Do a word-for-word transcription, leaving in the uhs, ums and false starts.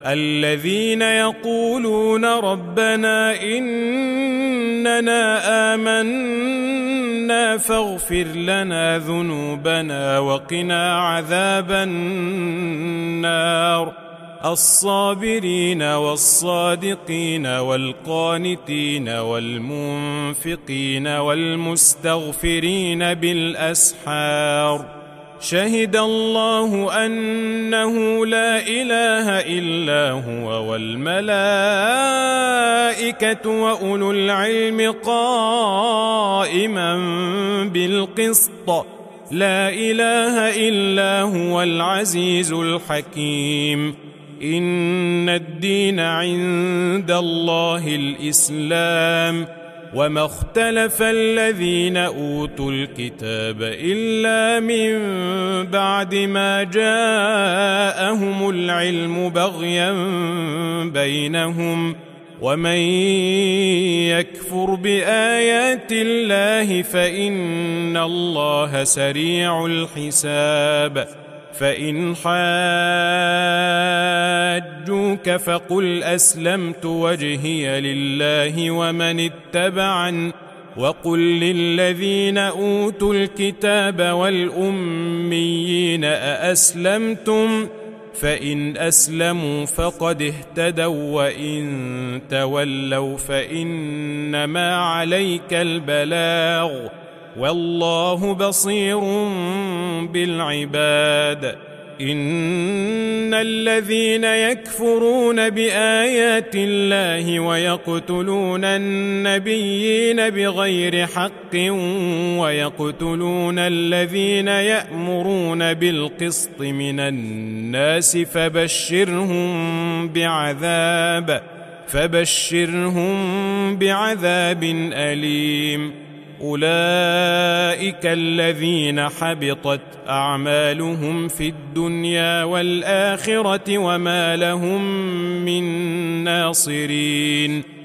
الذين يقولون ربنا إننا آمنا فاغفر لنا ذنوبنا وقنا عذاب النار الصابرين والصادقين والقانتين والمنفقين والمستغفرين بالأسحار شهد الله أنه لا إله إلا هو والملائكة وأولو العلم قائما بالقسط لا إله إلا هو العزيز الحكيم إن الدين عند الله الإسلام وما اختلف الذين أوتوا الكتاب إلا من بعد ما جاءهم العلم بغيا بينهم ومن يكفر بآيات الله فإن الله سريع الحساب فإن حاجوك فقل أسلمت وجهي لله ومن اتبعن وقل للذين أوتوا الكتاب والأميين أأسلمتم فإن أسلموا فقد اهتدوا وإن تولوا فإنما عليك البلاغ والله بصير بالعباد إن الذين يكفرون بآيات الله ويقتلون النبيين بغير حق ويقتلون الذين يأمرون بالقسط من الناس فبشرهم بعذاب فبشرهم بعذاب أليم أولئك الذين حبطت أعمالهم في الدنيا والآخرة وما لهم من ناصرين